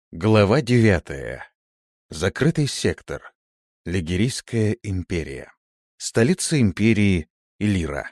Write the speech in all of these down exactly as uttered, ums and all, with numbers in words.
Глава девятая. Закрытый сектор. Лигерийская империя. Столица империи Илира.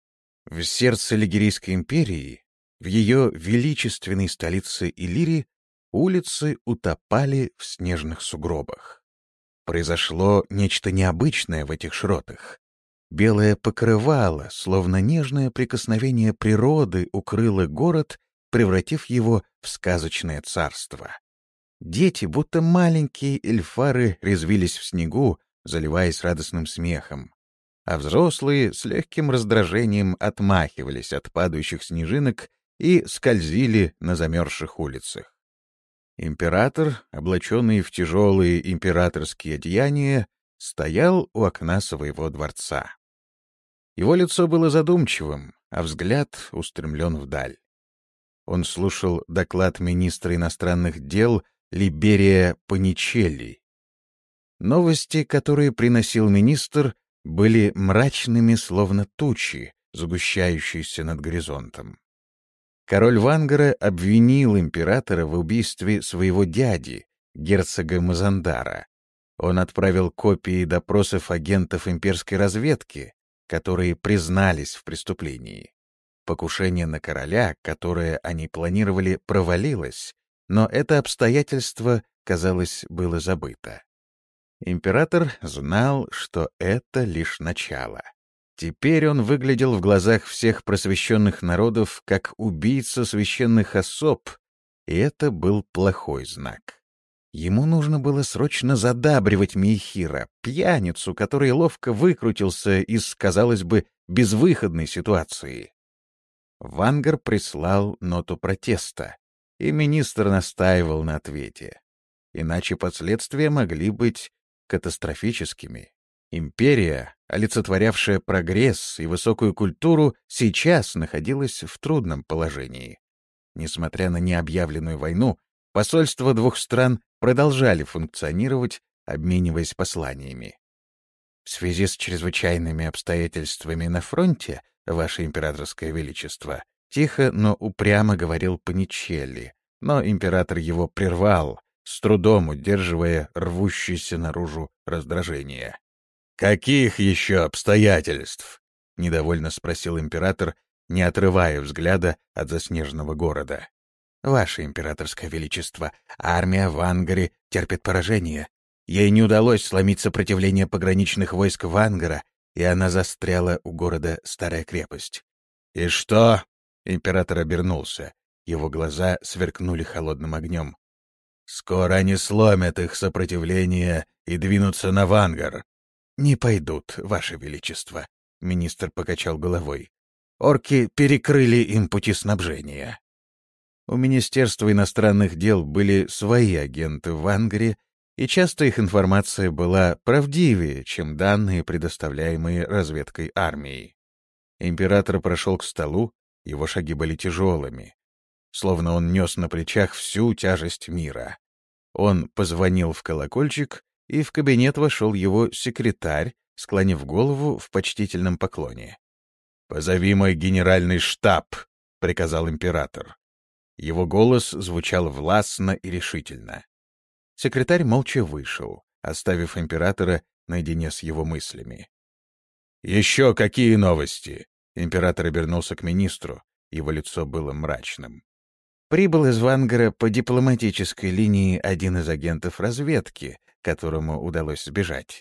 В сердце Лигерийской империи, в ее величественной столице Илире, улицы утопали в снежных сугробах. Произошло нечто необычное в этих широтах. Белое покрывало, словно нежное прикосновение природы, укрыло город, превратив его в сказочное царство. Дети, будто маленькие эльфары, резвились в снегу, заливаясь радостным смехом, а взрослые с легким раздражением отмахивались от падающих снежинок и скользили на замерзших улицах. Император, облаченный в тяжелые императорские одеяния, стоял у окна своего дворца. Его лицо было задумчивым, а взгляд устремлен вдаль. Он слушал доклад министра иностранных дел Либерия Паничелли. Новости, которые приносил министр, были мрачными, словно тучи, сгущающиеся над горизонтом. Король Вангара обвинил императора в убийстве своего дяди, герцога Мазандара. Он отправил копии допросов агентов имперской разведки, которые признались в преступлении. Покушение на короля, которое они планировали, провалилось, но это обстоятельство, казалось, было забыто. Император знал, что это лишь начало. Теперь он выглядел в глазах всех просвещенных народов как убийца священных особ, и это был плохой знак. Ему нужно было срочно задабривать Мейхира, пьяницу, который ловко выкрутился из, казалось бы, безвыходной ситуации. Вангар прислал ноту протеста, и министр настаивал на ответе. Иначе последствия могли быть катастрофическими. Империя, олицетворявшая прогресс и высокую культуру, сейчас находилась в трудном положении. Несмотря на необъявленную войну, посольства двух стран продолжали функционировать, обмениваясь посланиями. В связи с чрезвычайными обстоятельствами на фронте, Ваше Императорское Величество, тихо, но упрямо говорил Паничелли, но император его прервал, с трудом удерживая рвущееся наружу раздражение. «Каких еще обстоятельств?» — недовольно спросил император, не отрывая взгляда от заснеженного города. «Ваше Императорское Величество, армия в Ангаре терпит поражение. Ей не удалось сломить сопротивление пограничных войск Вангара, и она застряла у города Старая крепость». «И что?» — император обернулся. Его глаза сверкнули холодным огнем. «Скоро они сломят их сопротивление и двинутся на Вангар». «Не пойдут, Ваше Величество», — министр покачал головой. «Орки перекрыли им пути снабжения». У Министерства иностранных дел были свои агенты в Ангаре, и часто их информация была правдивее, чем данные, предоставляемые разведкой армии. Император прошел к столу, его шаги были тяжелыми, словно он нес на плечах всю тяжесть мира. Он позвонил в колокольчик, и в кабинет вошел его секретарь, склонив голову в почтительном поклоне. «Позови мой генеральный штаб», — приказал император. Его голос звучал властно и решительно. Секретарь молча вышел, оставив императора наедине с его мыслями. «Еще какие новости?» — император обернулся к министру, его лицо было мрачным. Прибыл из Вангара по дипломатической линии один из агентов разведки, которому удалось сбежать.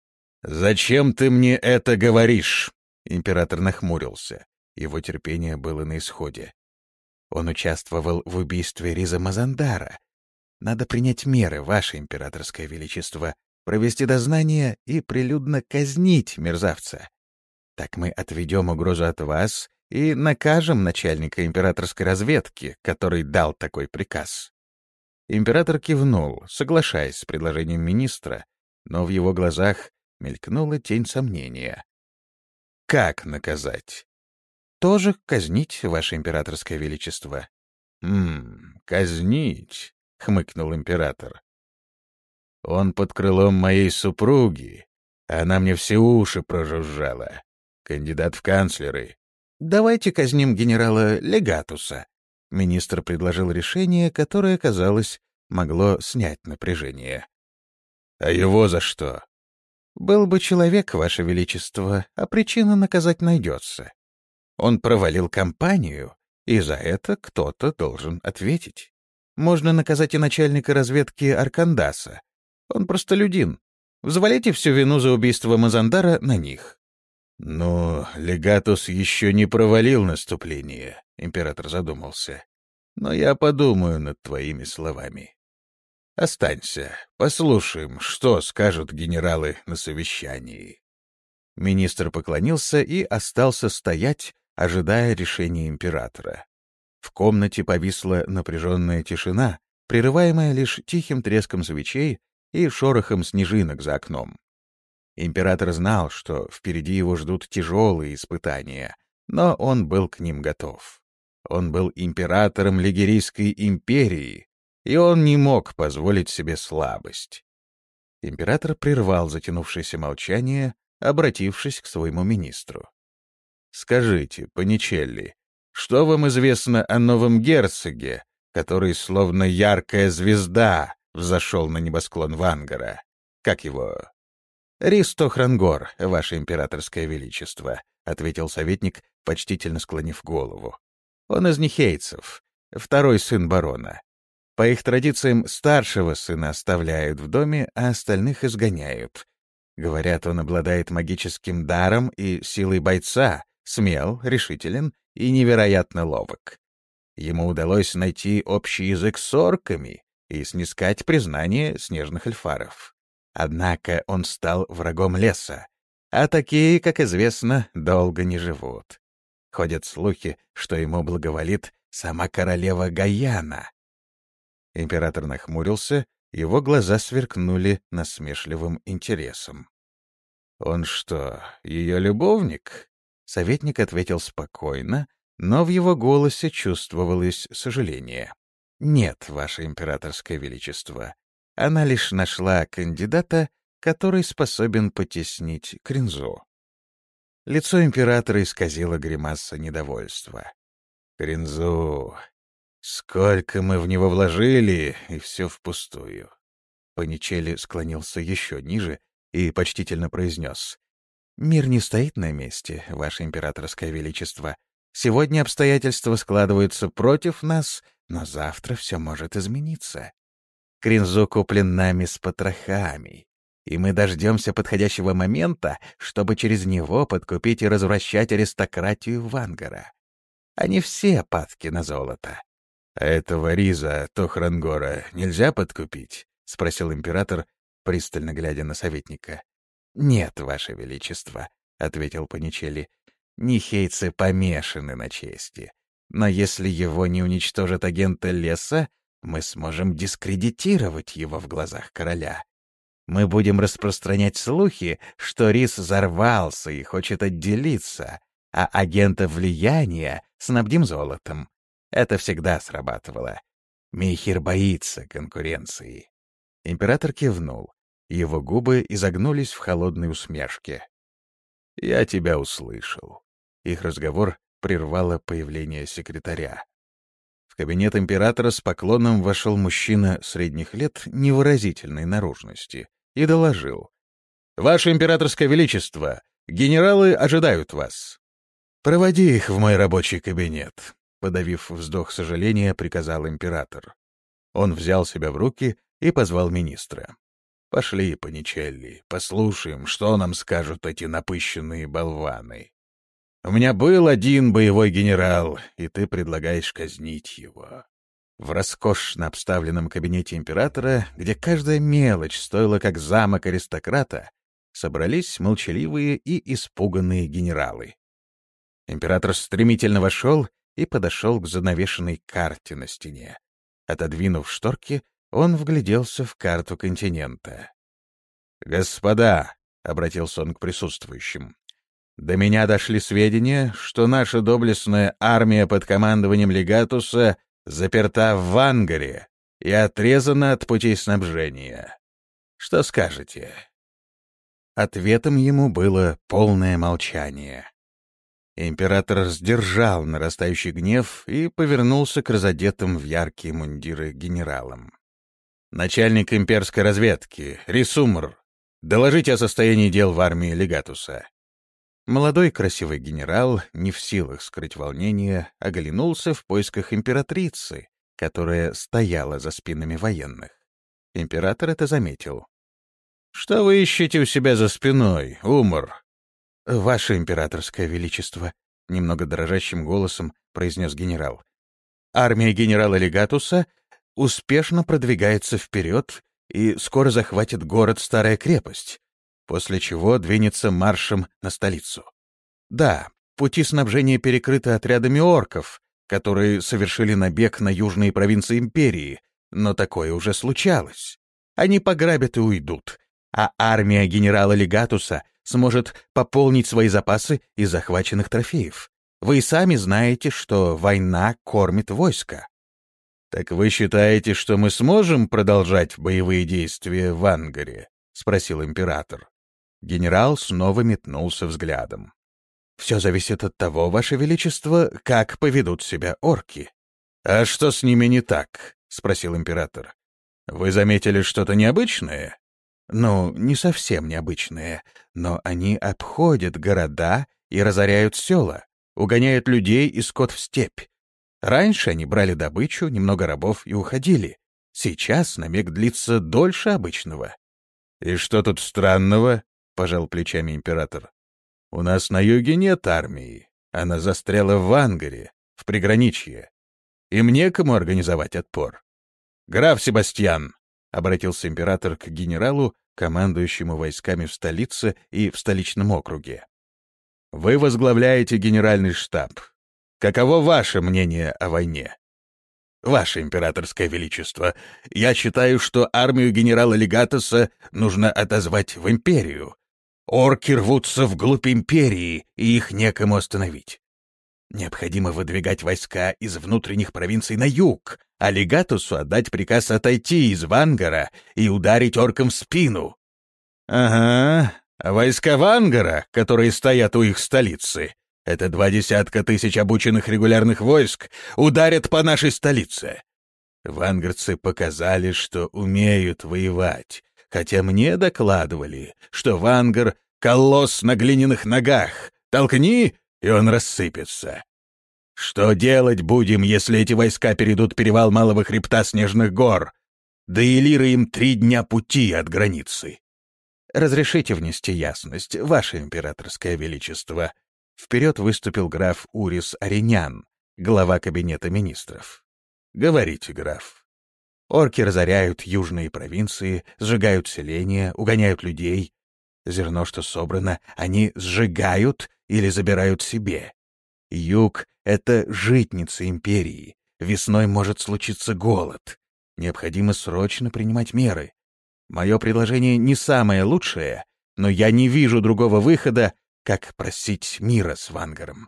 «Зачем ты мне это говоришь?» — император нахмурился. Его терпение было на исходе. Он участвовал в убийстве Риза Мазандара. Надо принять меры, Ваше Императорское Величество, провести дознание и прилюдно казнить мерзавца. Так мы отведем угрозу от вас и накажем начальника императорской разведки, который дал такой приказ». Император кивнул, соглашаясь с предложением министра, но в его глазах мелькнула тень сомнения. «Как наказать?» «Тоже казнить, Ваше Императорское Величество». «Ммм, казнить», — хмыкнул император. «Он под крылом моей супруги, она мне все уши прожужжала. Кандидат в канцлеры». «Давайте казним генерала Легатуса». Министр предложил решение, которое казалось могло снять напряжение. «А его за что?» «Был бы человек, Ваше Величество, а причина наказать найдется. Он провалил кампанию, и за это кто-то должен ответить. Можно наказать и начальника разведки Аркандаса. Он простолюдин. Взвалите всю вину за убийство Мазандара на них». «Но Легатус еще не провалил наступление», — император задумался. «Но я подумаю над твоими словами. Останься, послушаем, что скажут генералы на совещании». Министр поклонился и остался стоять, ожидая решения императора. В комнате повисла напряженная тишина, прерываемая лишь тихим треском свечей и шорохом снежинок за окном. Император знал, что впереди его ждут тяжелые испытания, но он был к ним готов. Он был императором Лигерийской империи, и он не мог позволить себе слабость. Император прервал затянувшееся молчание, обратившись к своему министру. «Скажите, Паничелли, что вам известно о новом герцоге, который, словно яркая звезда, взошел на небосклон Вангара? Как его?» «Ристо Хрангор, Ваше Императорское Величество», — ответил советник, почтительно склонив голову. «Он из нихейцев, второй сын барона. По их традициям старшего сына оставляют в доме, а остальных изгоняют. Говорят, он обладает магическим даром и силой бойца, смел, решителен и невероятно ловок. Ему удалось найти общий язык с орками и снискать признание снежных эльфаров. Однако он стал врагом леса, а такие, как известно, долго не живут. Ходят слухи, что ему благоволит сама королева Гаяна». Император нахмурился, его глаза сверкнули насмешливым интересом. «Он что, ее любовник?» Советник ответил спокойно, но в его голосе чувствовалось сожаление. «Нет, Ваше Императорское Величество. Она лишь нашла кандидата, который способен потеснить Кринзу». Лицо императора исказило гримаса недовольства. «Кринзу! Сколько мы в него вложили, и все впустую». Паничелли склонился еще ниже и почтительно произнес: «Мир не стоит на месте, Ваше Императорское Величество. Сегодня обстоятельства складываются против нас, но завтра все может измениться. Кринзу куплен нами с потрохами, и мы дождемся подходящего момента, чтобы через него подкупить и развращать аристократию Вангара. Они все падки на золото». «А этого Риза Тохрангора нельзя подкупить?» — спросил император, пристально глядя на советника. «Нет, Ваше Величество», — ответил Паничелли, — «нихейцы помешаны на чести. Но если его не уничтожат агенты леса, мы сможем дискредитировать его в глазах короля. Мы будем распространять слухи, что Риз взорвался и хочет отделиться, а агента влияния снабдим золотом. Это всегда срабатывало. Мейхир боится конкуренции». Император кивнул. Его губы изогнулись в холодной усмешке. «Я тебя услышал». Их разговор прервало появление секретаря. В кабинет императора с поклоном вошел мужчина средних лет невыразительной наружности и доложил: «Ваше Императорское Величество, генералы ожидают вас». «Проводи их в мой рабочий кабинет», — подавив вздох сожаления, приказал император. Он взял себя в руки и позвал министра. «Пошли, Паничелли, послушаем, что нам скажут эти напыщенные болваны. У меня был один боевой генерал, и ты предлагаешь казнить его». В роскошно обставленном кабинете императора, где каждая мелочь стоила как замок аристократа, собрались молчаливые и испуганные генералы. Император стремительно вошел и подошел к занавешенной карте на стене. Отодвинув шторки, он вгляделся в карту континента. «Господа», — обратился он к присутствующим, — «до меня дошли сведения, что наша доблестная армия под командованием Легатуса заперта в Вангаре и отрезана от путей снабжения. Что скажете?» Ответом ему было полное молчание. Император сдержал нарастающий гнев и повернулся к разодетым в яркие мундиры генералам. Начальник имперской разведки, Рисумр, доложите о состоянии дел в армии Легатуса». Молодой красивый генерал, не в силах скрыть волнение, оглянулся в поисках императрицы, которая стояла за спинами военных. Император это заметил. «Что вы ищете у себя за спиной, Умар?» «Ваше императорское величество», — немного дрожащим голосом произнес генерал. «Армия генерала Легатуса успешно продвигается вперед и скоро захватит город Старая крепость, после чего двинется маршем на столицу. Да, пути снабжения перекрыты отрядами орков, которые совершили набег на южные провинции империи, но такое уже случалось. Они пограбят и уйдут, а армия генерала Легатуса сможет пополнить свои запасы из захваченных трофеев. Вы и сами знаете, что война кормит войско». «Так вы считаете, что мы сможем продолжать боевые действия в Ангаре?» — спросил император. Генерал снова метнулся взглядом. «Все зависит от того, Ваше Величество, как поведут себя орки». «А что с ними не так?» — спросил император. «Вы заметили что-то необычное?» «Ну, не совсем необычное, но они обходят города и разоряют села, угоняют людей и скот в степь. Раньше они брали добычу, немного рабов и уходили. Сейчас набег длится дольше обычного». «И что тут странного?» — пожал плечами император. «У нас на юге нет армии. Она застряла в Ангаре, в приграничье. Им некому организовать отпор». «Граф Себастьян», — обратился император к генералу, командующему войсками в столице и в столичном округе. «Вы возглавляете генеральный штаб. Каково ваше мнение о войне?» «Ваше императорское величество, я считаю, что армию генерала Легатуса нужно отозвать в империю. Орки рвутся вглубь империи, и их некому остановить. Необходимо выдвигать войска из внутренних провинций на юг, а Легатусу отдать приказ отойти из Вангара и ударить оркам в спину». «Ага, а войска Вангара, которые стоят у их столицы, это два десятка тысяч обученных регулярных войск, ударят по нашей столице. Вангарцы показали, что умеют воевать, хотя мне докладывали, что Вангар — колосс на глиняных ногах. Толкни, и он рассыпется. Что делать будем, если эти войска перейдут перевал Малого хребта Снежных гор? Да и лиры им три дня пути от границы». «Разрешите внести ясность, Ваше императорское величество». Вперед выступил граф Урис Аринян, глава кабинета министров. «Говорите, граф». «Орки разоряют южные провинции, сжигают селения, угоняют людей. Зерно, что собрано, они сжигают или забирают себе. Юг — это житница империи. Весной может случиться голод. Необходимо срочно принимать меры. Мое предложение не самое лучшее, но я не вижу другого выхода, как просить мира с Вангаром».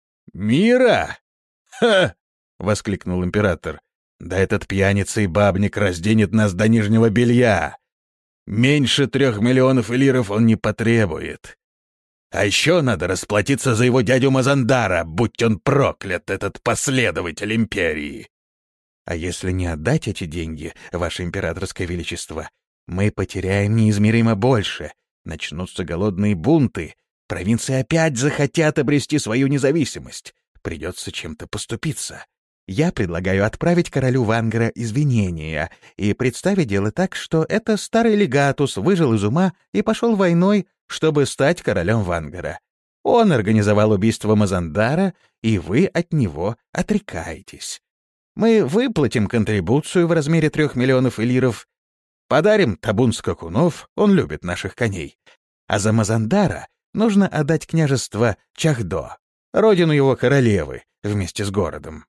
«Мира? Ха!» — воскликнул император. «Да этот пьяница и бабник разденет нас до нижнего белья. Меньше трех миллионов элиров он не потребует. А еще надо расплатиться за его дядю Мазандара, будь он проклят, этот последователь империи». «А если не отдать эти деньги, Ваше императорское величество, мы потеряем неизмеримо больше. Начнутся голодные бунты. Провинции опять захотят обрести свою независимость. Придется чем-то поступиться. Я предлагаю отправить королю Вангара извинения и представить дело так, что это старый Легатус выжил из ума и пошел войной, чтобы стать королем Вангара. Он организовал убийство Мазандара, и вы от него отрекаетесь. Мы выплатим контрибуцию в размере трех миллионов элиров, подарим табун скакунов, он любит наших коней, а за Мазандара нужно отдать княжество Чахдо, родину его королевы, вместе с городом».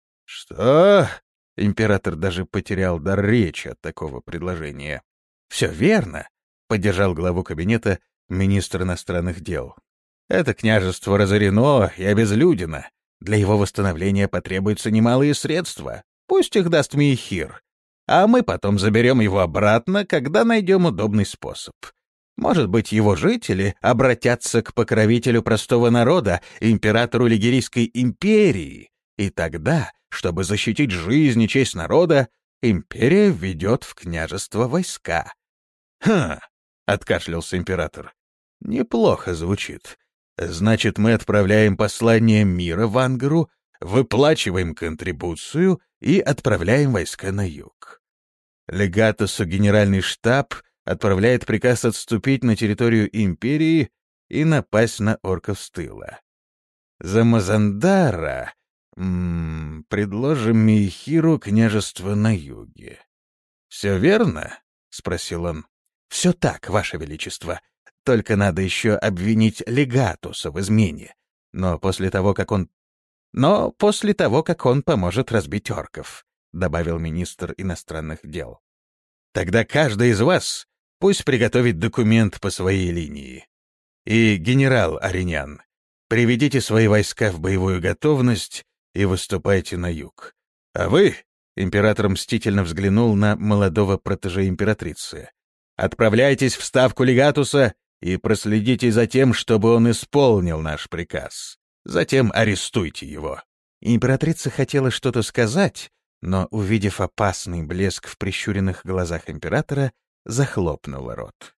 «Что?» — император даже потерял дар речи от такого предложения. «Все верно», — поддержал главу кабинета министр иностранных дел. «Это княжество разорено и обезлюдено. Для его восстановления потребуются немалые средства. Пусть их даст Миехир, а мы потом заберем его обратно, когда найдем удобный способ. Может быть, его жители обратятся к покровителю простого народа, императору Лигерийской империи, и тогда, чтобы защитить жизнь и честь народа, империя ведет в княжество войска. «Хм!» — откашлялся император. «Неплохо звучит. Значит, мы отправляем послание мира в Ангару, выплачиваем контрибуцию и отправляем войска на юг. Легатусу генеральный штаб отправляет приказ отступить на территорию империи и напасть на орков с тыла. За Мазандара м-м, предложим Мейхиру княжество на юге. Все верно?» — спросил он. «Все так, Ваше Величество. Только надо еще обвинить Легатуса в измене. Но после того, как он... Но после того, как он поможет разбить орков», — добавил министр иностранных дел. «Тогда каждый из вас пусть приготовит документ по своей линии. И, генерал Аринян, приведите свои войска в боевую готовность и выступайте на юг. А вы...» — император мстительно взглянул на молодого протеже императрицы. «Отправляйтесь в ставку Легатуса и проследите за тем, чтобы он исполнил наш приказ. Затем арестуйте его». Императрица хотела что-то сказать, но, увидев опасный блеск в прищуренных глазах императора, захлопнула рот.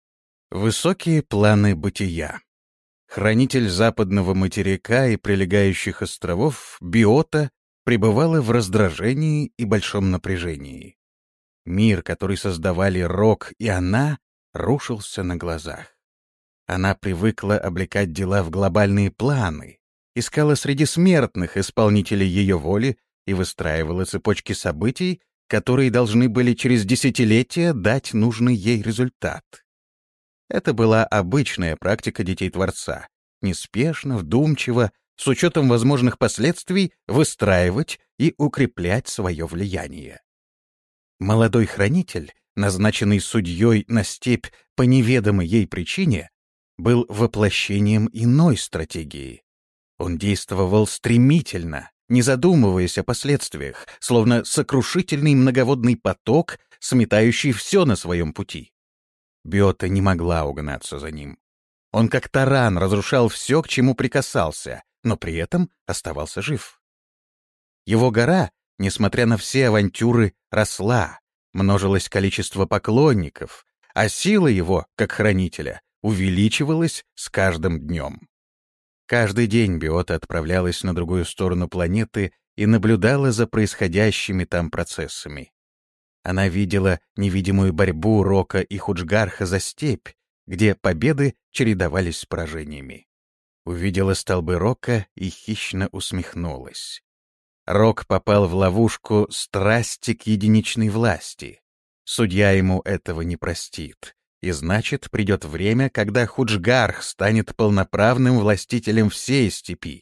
Высокие планы бытия. Хранитель западного материка и прилегающих островов, Биота, пребывала в раздражении и большом напряжении. Мир, который создавали Рок и она, рушился на глазах. Она привыкла облекать дела в глобальные планы, искала среди смертных исполнителей ее воли и выстраивала цепочки событий, которые должны были через десятилетия дать нужный ей результат. Это была обычная практика детей Творца — неспешно, вдумчиво, с учетом возможных последствий, выстраивать и укреплять свое влияние. Молодой хранитель, назначенный судьей на степь по неведомой ей причине, был воплощением иной стратегии. Он действовал стремительно, не задумываясь о последствиях, словно сокрушительный многоводный поток, сметающий все на своем пути. Биота не могла угнаться за ним. Он как таран разрушал все, к чему прикасался, но при этом оставался жив. Его гора, несмотря на все авантюры, росла, множилось количество поклонников, а сила его, как хранителя, увеличивалась с каждым днем. Каждый день Биота отправлялась на другую сторону планеты и наблюдала за происходящими там процессами. Она видела невидимую борьбу Рока и Худжгарха за степь, где победы чередовались с поражениями. Увидела столбы Рока и хищно усмехнулась. Рок попал в ловушку страсти к единичной власти. Судья ему этого не простит, и значит, придет время, когда Худжгарх станет полноправным властителем всей степи.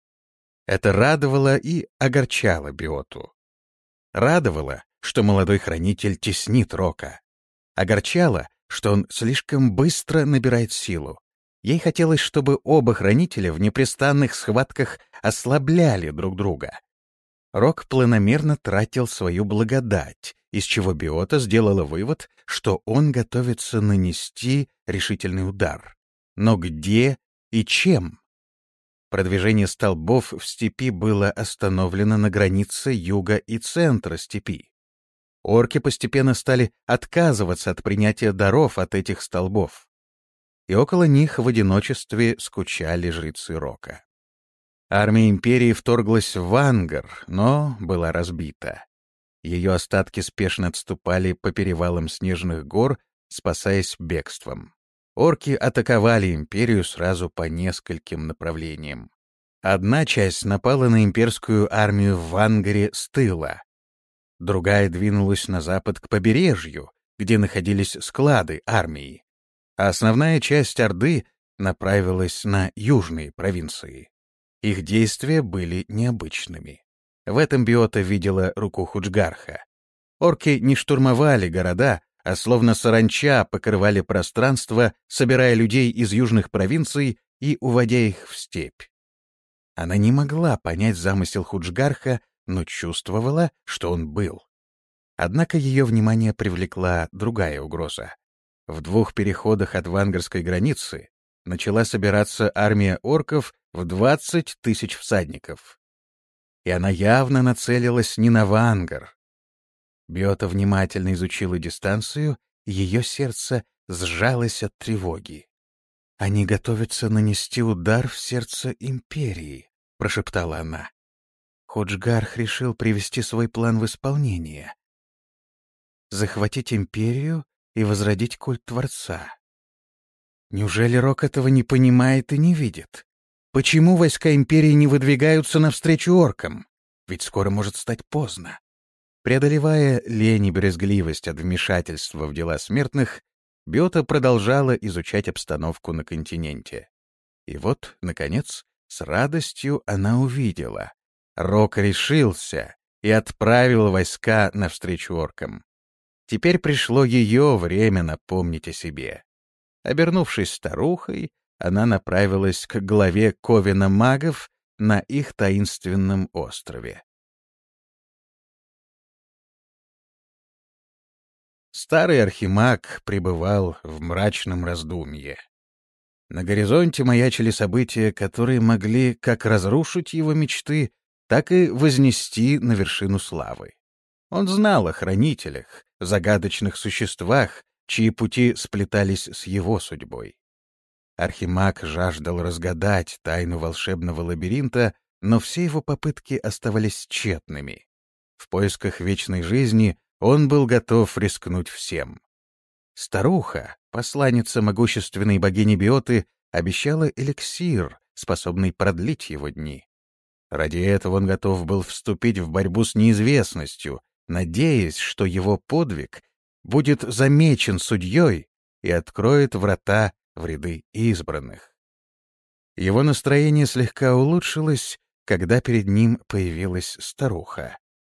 Это радовало и огорчало Биоту. Радовало, что молодой хранитель теснит Рока. Огорчало, что он слишком быстро набирает силу. Ей хотелось, чтобы оба хранителя в непрестанных схватках ослабляли друг друга. Рок планомерно тратил свою благодать, из чего Биота сделала вывод, что он готовится нанести решительный удар. Но где и чем? Продвижение столбов в степи было остановлено на границе юга и центра степи. Орки постепенно стали отказываться от принятия даров от этих столбов. И около них в одиночестве скучали жрецы Рока. Армия империи вторглась в Ангар, но была разбита. Ее остатки спешно отступали по перевалам снежных гор, спасаясь бегством. Орки атаковали империю сразу по нескольким направлениям. Одна часть напала на имперскую армию в Ангаре с тыла. Другая двинулась на запад к побережью, где находились склады армии. А основная часть Орды направилась на южные провинции. Их действия были необычными. В этом Биота видела руку Худжгарха. Орки не штурмовали города, а словно саранча покрывали пространство, собирая людей из южных провинций и уводя их в степь. Она не могла понять замысел Худжгарха, но чувствовала, что он был. Однако ее внимание привлекла другая угроза. В двух переходах от вангарской границы начала собираться армия орков в двадцать тысяч всадников. И она явно нацелилась не на Вангар. Биота внимательно изучила дистанцию, и ее сердце сжалось от тревоги. «Они готовятся нанести удар в сердце империи», — прошептала она. Ходжгарх решил привести свой план в исполнение. Захватить империю и возродить культ Творца. Неужели Рок этого не понимает и не видит? Почему войска империи не выдвигаются навстречу оркам? Ведь скоро может стать поздно. Преодолевая лень и брезгливость от вмешательства в дела смертных, Биота продолжала изучать обстановку на континенте. И вот, наконец, с радостью она увидела. Рок решился и отправил войска навстречу оркам. Теперь пришло ее время напомнить о себе. Обернувшись старухой, она направилась к главе ковена магов на их таинственном острове. Старый архимаг пребывал в мрачном раздумье. На горизонте маячили события, которые могли как разрушить его мечты, так и вознести на вершину славы. Он знал о хранителях, загадочных существах, чьи пути сплетались с его судьбой. Архимаг жаждал разгадать тайну волшебного лабиринта, но все его попытки оставались тщетными. В поисках вечной жизни он был готов рискнуть всем. Старуха, посланница могущественной богини Биоты, обещала эликсир, способный продлить его дни. Ради этого он готов был вступить в борьбу с неизвестностью, надеясь, что его подвиг будет замечен судьей и откроет врата в ряды избранных. Его настроение слегка улучшилось, когда перед ним появилась старуха.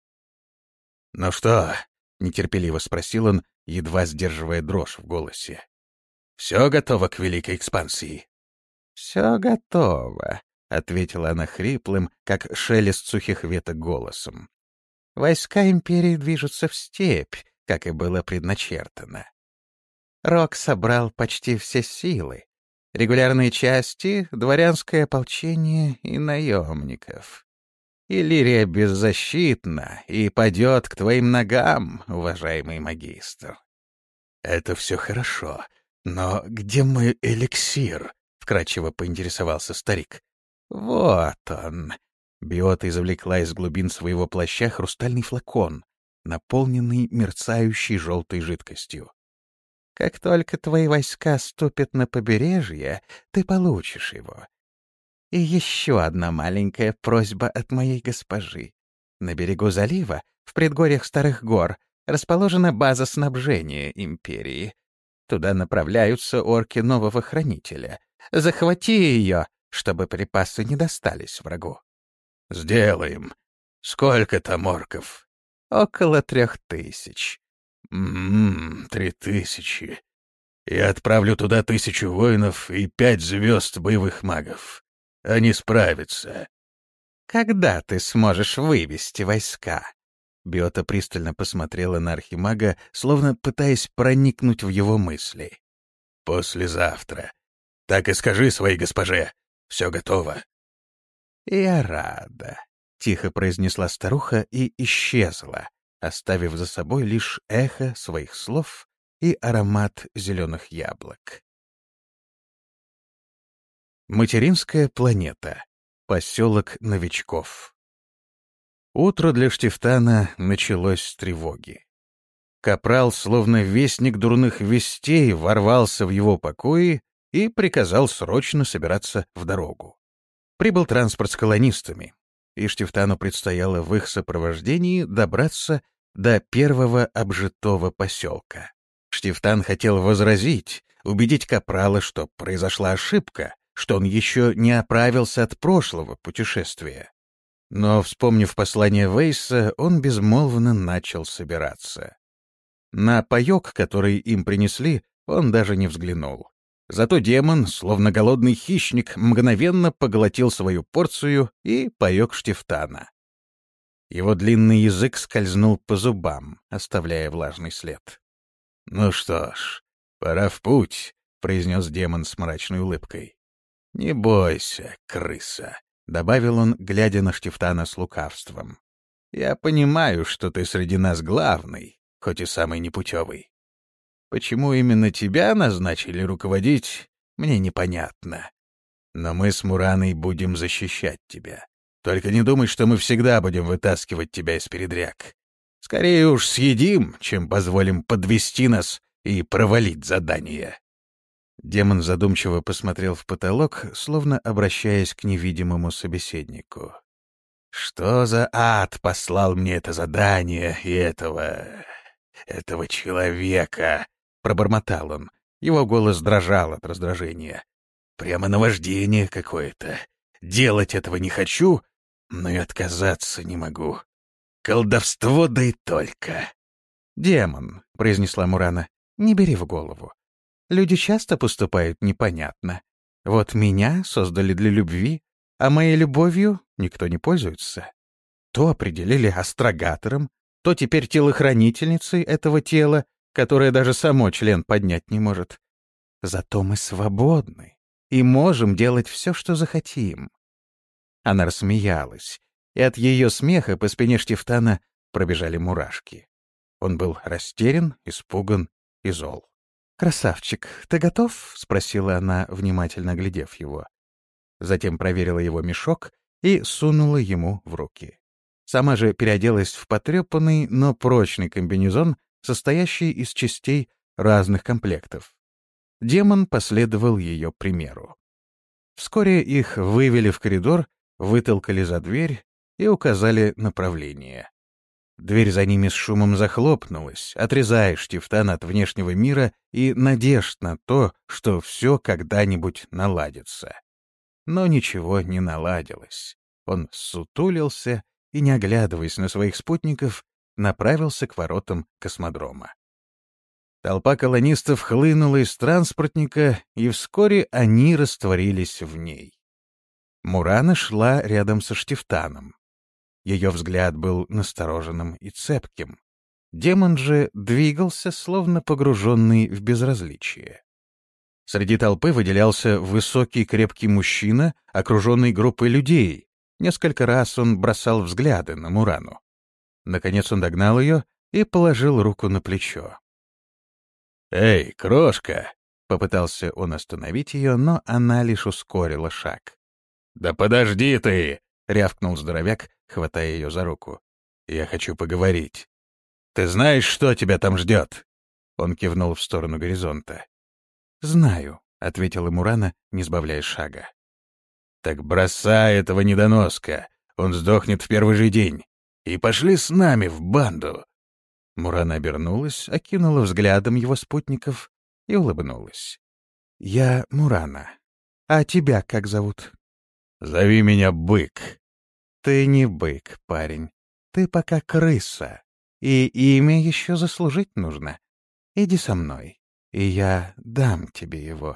«Ну что?» — нетерпеливо спросил он, едва сдерживая дрожь в голосе. «Все готово к великой экспансии?» «Все готово», — ответила она хриплым, как шелест сухих веток голосом. «Войска империи движутся в степь, как и было предначертано. Рок собрал почти все силы. Регулярные части, дворянское ополчение и наемников. Иллирия беззащитна и падет к твоим ногам, уважаемый магистр». «Это все хорошо, но где мой эликсир?» — вкратчиво поинтересовался старик. «Вот он». Биота извлекла из глубин своего плаща хрустальный флакон, наполненный мерцающей желтой жидкостью. «Как только твои войска ступят на побережье, ты получишь его. И еще одна маленькая просьба от моей госпожи. На берегу залива, в предгорьях Старых гор, расположена база снабжения империи. Туда направляются орки нового хранителя. Захвати ее, чтобы припасы не достались врагу». «Сделаем. Сколько там орков?» «Около трех тысяч». «М-м, три тысячи. Я отправлю туда тысячу воинов и пять звезд боевых магов. Они справятся». «Когда ты сможешь вывести войска?» Биота пристально посмотрела на архимага, словно пытаясь проникнуть в его мысли. «Послезавтра. Так и скажи своей госпоже. Все готово». «Я рада», — тихо произнесла старуха и исчезла, оставив за собой лишь эхо своих слов и аромат зеленых яблок. Материнская планета. Поселок новичков. Утро для Штифтана началось с тревоги. Капрал, словно вестник дурных вестей, ворвался в его покои и приказал срочно собираться в дорогу. Прибыл транспорт с колонистами, и Штифтану предстояло в их сопровождении добраться до первого обжитого поселка. Штифтан хотел возразить, убедить Капрала, что произошла ошибка, что он еще не оправился от прошлого путешествия. Но, вспомнив послание Вейса, он безмолвно начал собираться. На паёк, который им принесли, он даже не взглянул. Зато демон, словно голодный хищник, мгновенно поглотил свою порцию и паёк Штифтана. Его длинный язык скользнул по зубам, оставляя влажный след. «Ну что ж, пора в путь», — произнес демон с мрачной улыбкой. «Не бойся, крыса», — добавил он, глядя на Штифтана с лукавством. Я понимаю, что ты среди нас главный, хоть и самый непутевый. Почему именно тебя назначили руководить, мне непонятно. Но мы с Мураной будем защищать тебя. Только не думай, что мы всегда будем вытаскивать тебя из передряг. Скорее уж съедим, чем позволим подвести нас и провалить задание». Демон задумчиво посмотрел в потолок, словно обращаясь к невидимому собеседнику. «Что за ад послал мне это задание и этого... этого человека?» — пробормотал он. Его голос дрожал от раздражения. «Прямо наваждение какое-то. Делать этого не хочу, но и отказаться не могу. Колдовство да и только». «Демон», — произнесла Мурана, — «не бери в голову. Люди часто поступают непонятно. Вот меня создали для любви, а моей любовью никто не пользуется. То определили астрогатором, то теперь телохранительницей этого тела, которое даже само член поднять не может. Зато мы свободны и можем делать все, что захотим». Она рассмеялась, и от ее смеха по спине Штифтана пробежали мурашки. Он был растерян, испуган и зол. «Красавчик, ты готов?» — спросила она, внимательно глядев его. Затем проверила его мешок и сунула ему в руки. Сама же переоделась в потрепанный, но прочный комбинезон, состоящий из частей разных комплектов. Демон последовал ее примеру. Вскоре их вывели в коридор, вытолкали за дверь и указали направление. Дверь за ними с шумом захлопнулась, отрезая Штифтана от внешнего мира и надежд на то, что все когда-нибудь наладится. Но ничего не наладилось. Он ссутулился и, не оглядываясь на своих спутников, направился к воротам космодрома. Толпа колонистов хлынула из транспортника, и вскоре они растворились в ней. Мурана шла рядом со Штифтаном. Ее взгляд был настороженным и цепким. Демон же двигался, словно погруженный в безразличие. Среди толпы выделялся высокий крепкий мужчина, окруженный группой людей. Несколько раз он бросал взгляды на Мурану. Наконец он догнал ее и положил руку на плечо. «Эй, крошка!» — попытался он остановить ее, но она лишь ускорила шаг. «Да подожди ты!» — рявкнул здоровяк, хватая ее за руку. «Я хочу поговорить. Ты знаешь, что тебя там ждет?» Он кивнул в сторону горизонта. «Знаю», — ответила Мурана, не сбавляя шага. «Так бросай этого недоноска, он сдохнет в первый же день. И пошли с нами в банду». Мурана обернулась, окинула взглядом его спутников и улыбнулась. «Я Мурана. А тебя как зовут?» «Зови меня Бык». «Ты не бык, парень. Ты пока крыса. И имя еще заслужить нужно. Иди со мной, и я дам тебе его».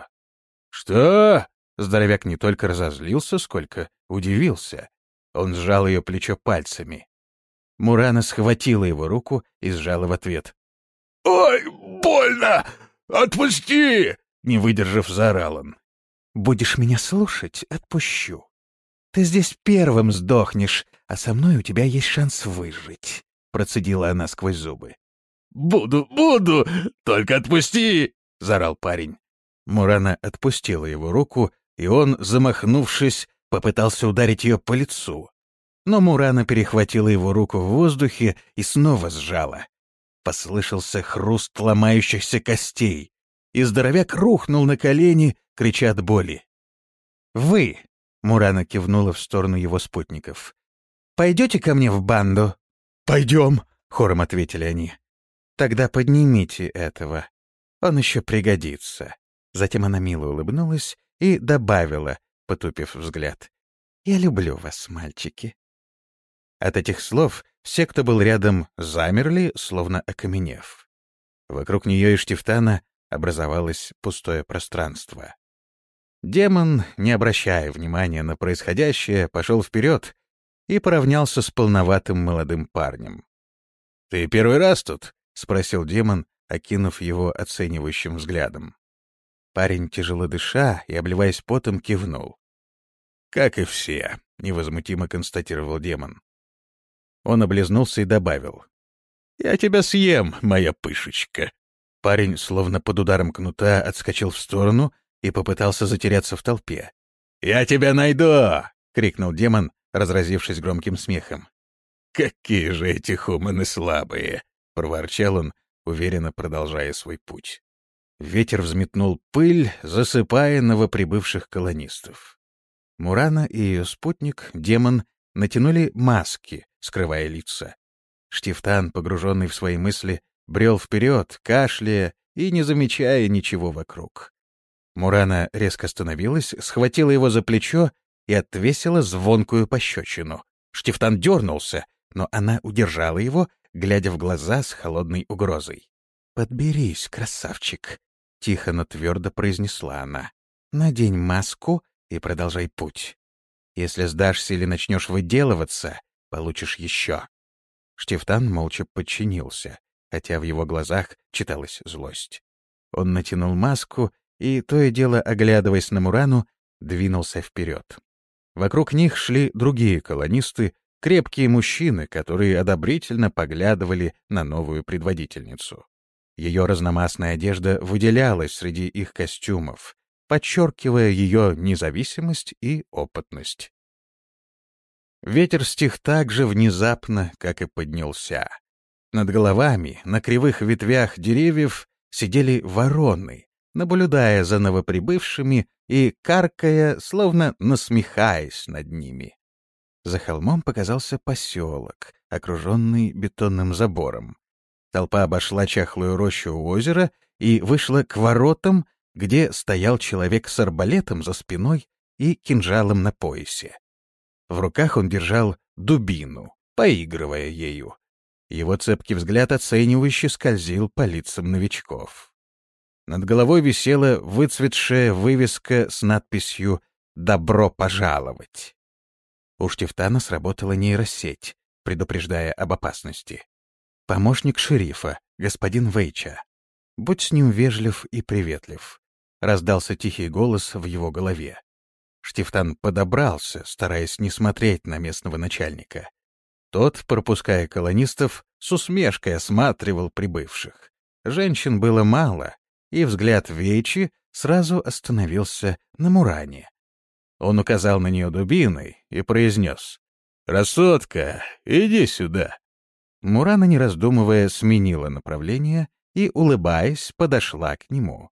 «Что?» Здоровяк не только разозлился, сколько удивился. Он сжал ее плечо пальцами. Мурана схватила его руку и сжала в ответ. «Ой, больно! Отпусти!» Не выдержав, заорал он. «Будешь меня слушать — отпущу. Ты здесь первым сдохнешь, а со мной у тебя есть шанс выжить», — процедила она сквозь зубы. «Буду, буду! Только отпусти!» — заорал парень. Мурана отпустила его руку, и он, замахнувшись, попытался ударить ее по лицу. Но Мурана перехватила его руку в воздухе и снова сжала. Послышался хруст ломающихся костей, и здоровяк рухнул на колени, крича от боли. «Вы!» — Мурана кивнула в сторону его спутников. «Пойдете ко мне в банду?» «Пойдем!» — хором ответили они. «Тогда поднимите этого. Он еще пригодится». Затем она мило улыбнулась и добавила, потупив взгляд. «Я люблю вас, мальчики». От этих слов все, кто был рядом, замерли, словно окаменев. Вокруг нее и Штифтана образовалось пустое пространство. Демон, не обращая внимания на происходящее, пошел вперед и поравнялся с полноватым молодым парнем. «Ты первый раз тут?» — спросил демон, окинув его оценивающим взглядом. Парень, тяжело дыша и обливаясь потом, кивнул. «Как и все», — невозмутимо констатировал демон. Он облизнулся и добавил: «Я тебя съем, моя пышечка». Парень, словно под ударом кнута, отскочил в сторону и попытался затеряться в толпе. «Я тебя найду!» — крикнул демон, разразившись громким смехом. «Какие же эти хуманы слабые!» — проворчал он, уверенно продолжая свой путь. Ветер взметнул пыль, засыпая новоприбывших колонистов. Мурана и ее спутник, демон, натянули маски, скрывая лица. Штифтан, погруженный в свои мысли, брел вперед, кашляя и не замечая ничего вокруг. Мурана резко остановилась, схватила его за плечо и отвесила звонкую пощечину. Штифтан дернулся, но она удержала его, глядя в глаза с холодной угрозой. «Подберись, красавчик», — тихо, но твердо произнесла она. «Надень маску и продолжай путь. Если сдашься или начнешь выделываться, получишь еще». Штифтан молча подчинился, хотя в его глазах читалась злость. Он натянул маску и, то и дело оглядываясь на Мурану, двинулся вперед. Вокруг них шли другие колонисты, крепкие мужчины, которые одобрительно поглядывали на новую предводительницу. Ее разномастная одежда выделялась среди их костюмов, подчеркивая ее независимость и опытность. Ветер стих так же внезапно, как и поднялся. Над головами, на кривых ветвях деревьев, сидели вороны, наблюдая за новоприбывшими и каркая, словно насмехаясь над ними. За холмом показался поселок, окруженный бетонным забором. Толпа обошла чахлую рощу у озера и вышла к воротам, где стоял человек с арбалетом за спиной и кинжалом на поясе. В руках он держал дубину, поигрывая ею. Его цепкий взгляд оценивающе скользил по лицам новичков. Над головой висела выцветшая вывеска с надписью «Добро пожаловать». У Штифтана сработала нейросеть, предупреждая об опасности. «Помощник шерифа, господин Вейча. Будь с ним вежлив и приветлив», — раздался тихий голос в его голове. Штифтан подобрался, стараясь не смотреть на местного начальника. Тот, пропуская колонистов, с усмешкой осматривал прибывших. Женщин было мало, и взгляд Вейчи сразу остановился на Муране. Он указал на нее дубиной и произнес: «Красотка, иди сюда». Мурана, не раздумывая, сменила направление и, улыбаясь, подошла к нему.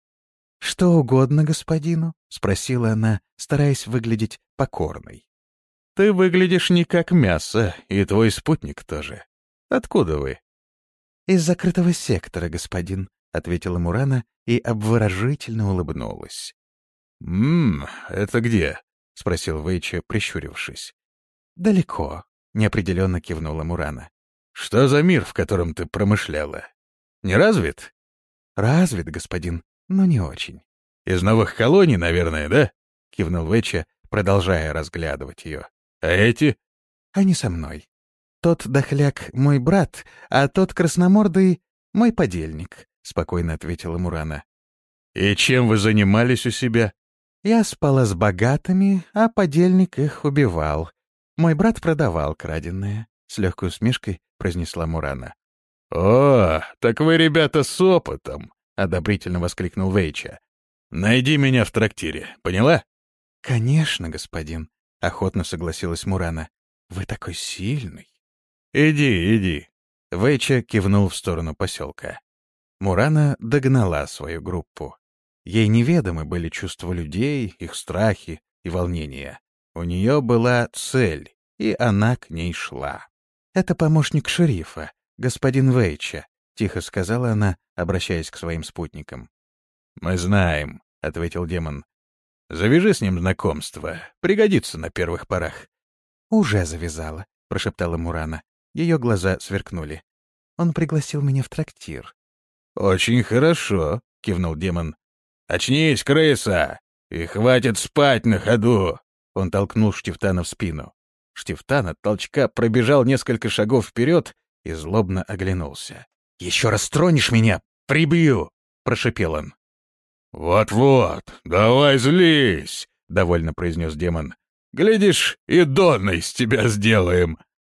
«Что угодно господину?» — спросила она, стараясь выглядеть покорной. «Ты выглядишь не как мясо, и твой спутник тоже. Откуда вы?» «Из закрытого сектора, господин», — ответила Мурана и обворожительно улыбнулась. «Ммм, это где?» — спросил Вейча, прищурившись. «Далеко», — неопределенно кивнула Мурана. «Что за мир, в котором ты промышляла? Не развит?» «Развит, господин, но не очень». «Из новых колоний, наверное, да?» — кивнул Вейча, продолжая разглядывать ее. «А эти?» «Они со мной. Тот дохляк — мой брат, а тот красномордый — мой подельник», — спокойно ответила Мурана. «И чем вы занимались у себя?» «Я спала с богатыми, а подельник их убивал. Мой брат продавал краденое», — с легкой усмешкой произнесла Мурана. «О, так вы, ребята, с опытом!» — одобрительно воскликнул Вейча. «Найди меня в трактире, поняла?» «Конечно, господин», — охотно согласилась Мурана. «Вы такой сильный». «Иди, иди». Вейча кивнул в сторону поселка. Мурана догнала свою группу. Ей неведомы были чувства людей, их страхи и волнения. У нее была цель, и она к ней шла. «Это помощник шерифа, господин Вейча», — тихо сказала она, обращаясь к своим спутникам. «Мы знаем», — ответил демон. «Завяжи с ним знакомство, пригодится на первых порах». «Уже завязала», — прошептала Мурана. Ее глаза сверкнули. «Он пригласил меня в трактир». «Очень хорошо», — кивнул демон. «Очнись, крыса, и хватит спать на ходу!» Он толкнул Штифтана в спину. Штифтан от толчка пробежал несколько шагов вперед и злобно оглянулся. «Еще раз тронешь меня, прибью!» — прошепел он. «Вот-вот, давай злись!» — довольно произнес демон. «Глядишь, и Донна из тебя сделаем!»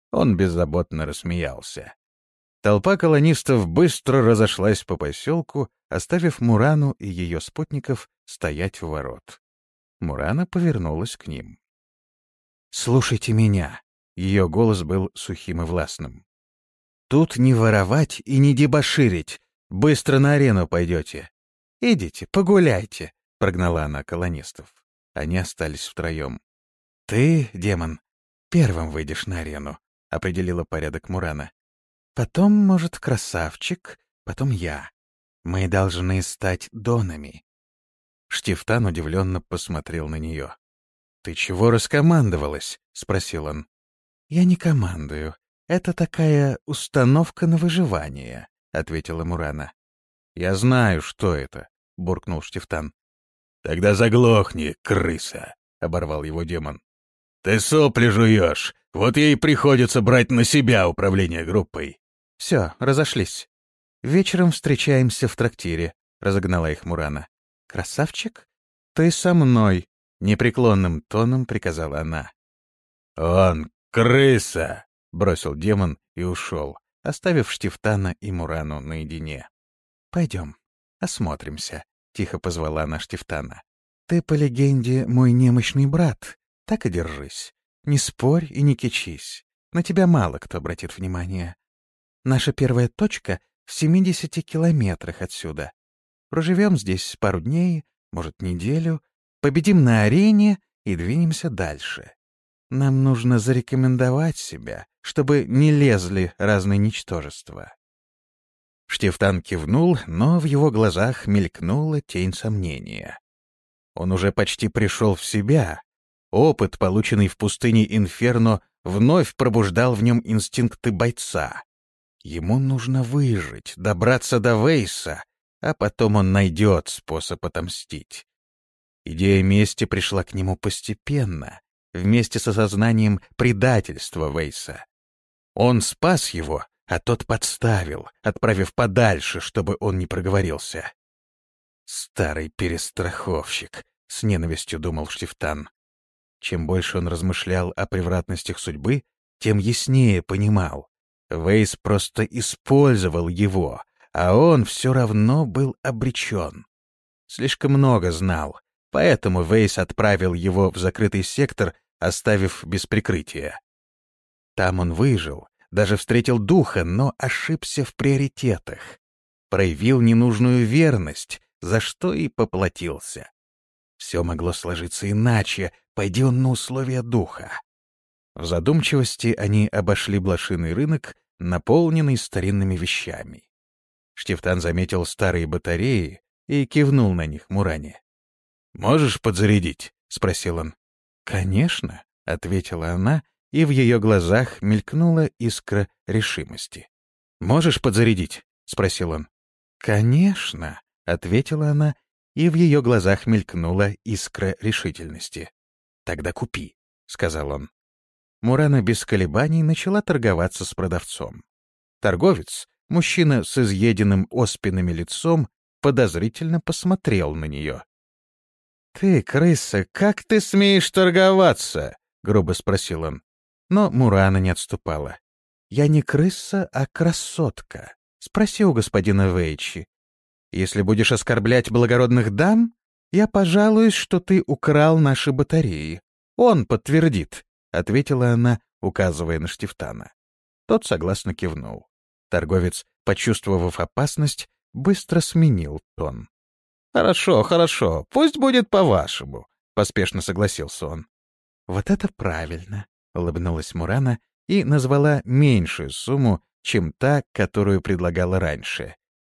Он беззаботно рассмеялся. Толпа колонистов быстро разошлась по поселку, оставив Мурану и ее спутников стоять у ворот. Мурана повернулась к ним. «Слушайте меня!» — ее голос был сухим и властным. «Тут не воровать и не дебоширить. Быстро на арену пойдете. Идите, погуляйте!» — прогнала она колонистов. Они остались втроем. «Ты, демон, первым выйдешь на арену», — определила порядок Мурана. «Потом, может, красавчик, потом я. Мы должны стать донами». Штифтан удивленно посмотрел на нее. «Ты чего раскомандовалась?» — спросил он. «Я не командую. Это такая установка на выживание», — ответила Мурана. «Я знаю, что это», — буркнул Штифтан. «Тогда заглохни, крыса», — оборвал его демон. «Ты сопли жуешь, вот ей приходится брать на себя управление группой». «Все, разошлись. Вечером встречаемся в трактире», — разогнала их Мурана. «Красавчик? Ты со мной», — непреклонным тоном приказала она. «Он крыса», — бросил демон и ушел, оставив Штифтана и Мурану наедине. «Пойдем, осмотримся», — тихо позвала она Штифтана. «Ты, по легенде, мой немощный брат. Так и держись. Не спорь и не кичись. На тебя мало кто обратит внимание. Наша первая точка в семидесяти километрах отсюда. Проживем здесь пару дней, может, неделю, победим на арене и двинемся дальше. Нам нужно зарекомендовать себя, чтобы не лезли разные ничтожества». Штифтан кивнул, но в его глазах мелькнула тень сомнения. Он уже почти пришел в себя. Опыт, полученный в пустыне Инферно, вновь пробуждал в нем инстинкты бойца. Ему нужно выжить, добраться до Вейса, а потом он найдет способ отомстить. Идея мести пришла к нему постепенно, вместе с осознанием предательства Вейса. Он спас его, а тот подставил, отправив подальше, чтобы он не проговорился. «Старый перестраховщик», — с ненавистью думал Штифтан. Чем больше он размышлял о превратностях судьбы, тем яснее понимал. Вейс просто использовал его, а он все равно был обречен. Слишком много знал, поэтому Вейс отправил его в закрытый сектор, оставив без прикрытия. Там он выжил, даже встретил духа, но ошибся в приоритетах. Проявил ненужную верность, за что и поплатился. Все могло сложиться иначе, пойди он на условия духа. В задумчивости они обошли блошиный рынок, наполненный старинными вещами. Штифтан заметил старые батареи и кивнул на них Муране. «Можешь подзарядить?» — спросил он. «Конечно», — ответила она, и в ее глазах мелькнула искра решимости. «Можешь подзарядить?» — спросил он. «Конечно», — ответила она, и в ее глазах мелькнула искра решительности. «Тогда купи», — сказал он. Мурана без колебаний начала торговаться с продавцом. Торговец, мужчина с изъеденным оспинами лицом, подозрительно посмотрел на нее. «Ты, крыса, как ты смеешь торговаться?» — грубо спросил он. Но Мурана не отступала. «Я не крыса, а красотка. Спроси у господина Вейчи. Если будешь оскорблять благородных дам, я пожалуюсь, что ты украл наши батареи. Он подтвердит», — ответила она, указывая на Штифтана. Тот согласно кивнул. Торговец, почувствовав опасность, быстро сменил тон. «Хорошо, хорошо, пусть будет по-вашему», — поспешно согласился он. «Вот это правильно», — улыбнулась Мурана и назвала меньшую сумму, чем та, которую предлагала раньше.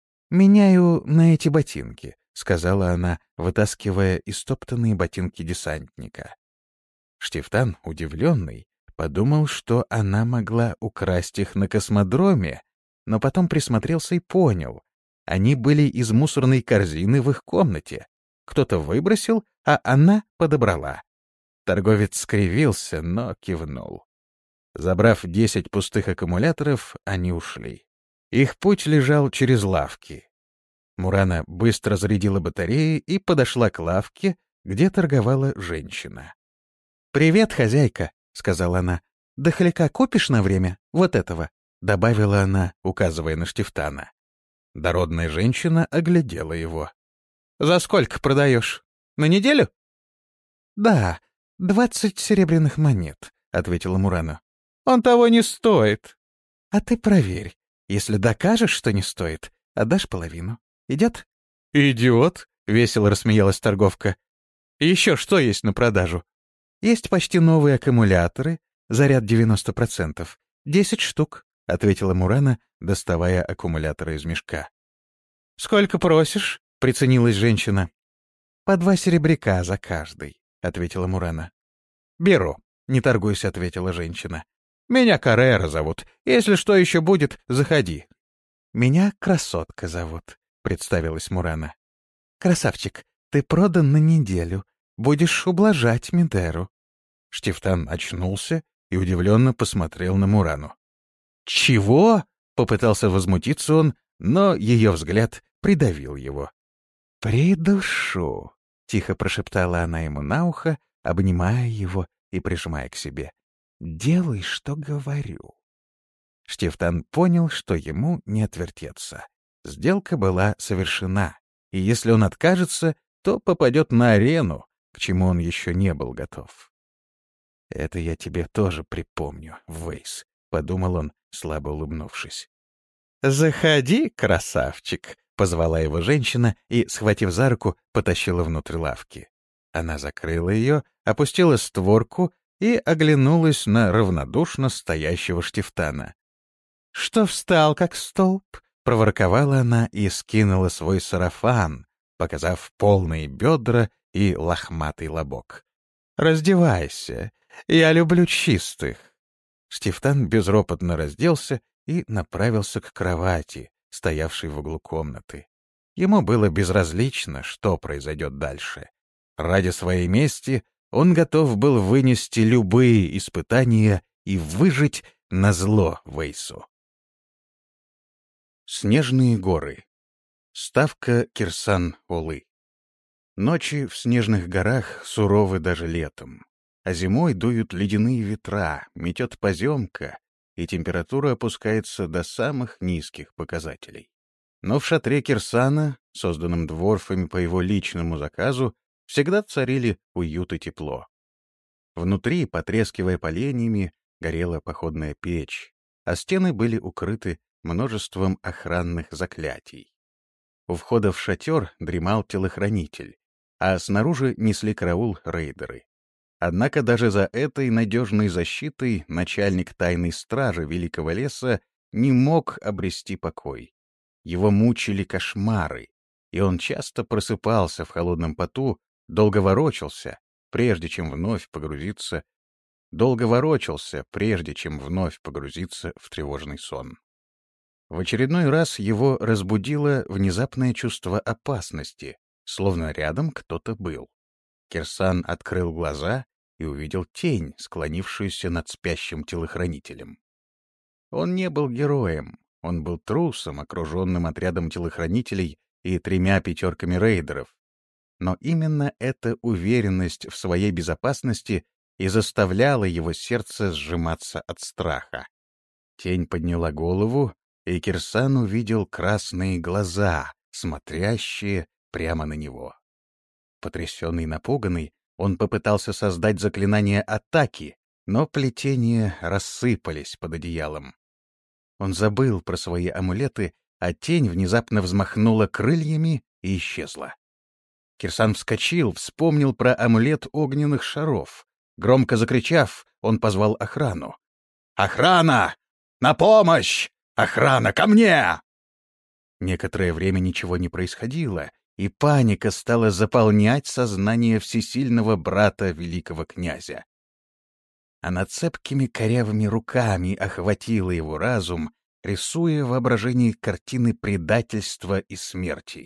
«Меняю на эти ботинки», — сказала она, вытаскивая истоптанные ботинки десантника. Штифтан, удивленный, подумал, что она могла украсть их на космодроме, но потом присмотрелся и понял. Они были из мусорной корзины в их комнате. Кто-то выбросил, а она подобрала. Торговец скривился, но кивнул. Забрав десять пустых аккумуляторов, они ушли. Их путь лежал через лавки. Мурана быстро зарядила батареи и подошла к лавке, где торговала женщина. «Привет, хозяйка», — сказала она. «Дохляка купишь на время? Вот этого», — добавила она, указывая на Штифтана. Дородная женщина оглядела его. «За сколько продаешь? На неделю?» «Да, двадцать серебряных монет», — ответила Мурана. «Он того не стоит». «А ты проверь. Если докажешь, что не стоит, отдашь половину. Идет?» «Идет», — весело рассмеялась торговка. «Еще что есть на продажу?» «Есть почти новые аккумуляторы, заряд девяносто процентов. Десять штук», — ответила Мурана, доставая аккумуляторы из мешка. «Сколько просишь?» — приценилась женщина. «По два серебряка за каждый», — ответила Мурана. «Беру», — не торгуясь, ответила женщина. «Меня Каррера зовут. Если что еще будет, заходи». «Меня Красотка зовут», — представилась Мурана. «Красавчик, ты продан на неделю. Будешь ублажать Медеру». Штифтан очнулся и удивленно посмотрел на Мурану. «Чего?» — попытался возмутиться он, но ее взгляд придавил его. «Придушу», — тихо прошептала она ему на ухо, обнимая его и прижимая к себе. «Делай, что говорю». Штифтан понял, что ему не отвертеться. Сделка была совершена, и если он откажется, то попадет на арену, к чему он еще не был готов. «Это я тебе тоже припомню, Вейс», — подумал он, слабо улыбнувшись. «Заходи, красавчик», — позвала его женщина и, схватив за руку, потащила внутрь лавки. Она закрыла ее, опустила створку и оглянулась на равнодушно стоящего Штифтана. «Что встал, как столб?» — проворковала она и скинула свой сарафан, показав полные бедра и лохматый лобок. «Раздевайся, я люблю чистых». Штифтан безропотно разделся и направился к кровати, стоявшей в углу комнаты. Ему было безразлично, что произойдет дальше. Ради своей мести он готов был вынести любые испытания и выжить назло Вейсу. Снежные горы. Ставка Кирсан-Олы. Ночи в снежных горах суровы даже летом, а зимой дуют ледяные ветра, метет поземка, и температура опускается до самых низких показателей. Но в шатре Кирсана, созданном дворфами по его личному заказу, всегда царили уют и тепло. Внутри, потрескивая поленьями, горела походная печь, а стены были укрыты множеством охранных заклятий. У входа в шатер дремал телохранитель, а снаружи несли караул рейдеры. Однако даже за этой надежной защитой начальник тайной стражи Великого леса не мог обрести покой. Его мучили кошмары, и он часто просыпался в холодном поту, долго ворочался, прежде чем вновь погрузиться, долго ворочался, прежде чем вновь погрузиться в тревожный сон. В очередной раз его разбудило внезапное чувство опасности, словно рядом кто-то был. Кирсан открыл глаза и увидел тень, склонившуюся над спящим телохранителем. Он не был героем, он был трусом, окруженным отрядом телохранителей и тремя пятерками рейдеров. Но именно эта уверенность в своей безопасности и заставляла его сердце сжиматься от страха. Тень подняла голову, и Кирсан увидел красные глаза, смотрящие прямо на него. Потрясенный и напуганный, он попытался создать заклинание атаки, но плетения рассыпались под одеялом. Он забыл про свои амулеты, а тень внезапно взмахнула крыльями и исчезла. Кирсан вскочил, вспомнил про амулет огненных шаров. Громко закричав, он позвал охрану. «Охрана! На помощь! Охрана, ко мне!» Некоторое время ничего не происходило, и паника стала заполнять сознание всесильного брата великого князя. Она цепкими корявыми руками охватила его разум, рисуя в воображении картины предательства и смерти.